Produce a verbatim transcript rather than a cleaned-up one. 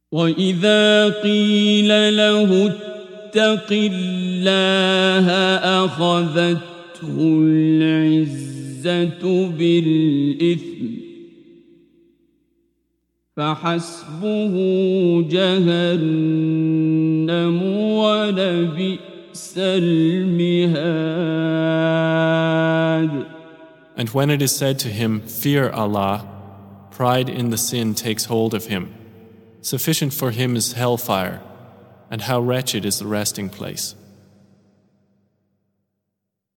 وإذا قيل له اتق الله أخذته العزة بالإثم فحسبه جهنم ولبئس المهاد. And when it is said to him, fear Allah, pride in the sin takes hold of him. Sufficient for him is hellfire, and how wretched is the resting place.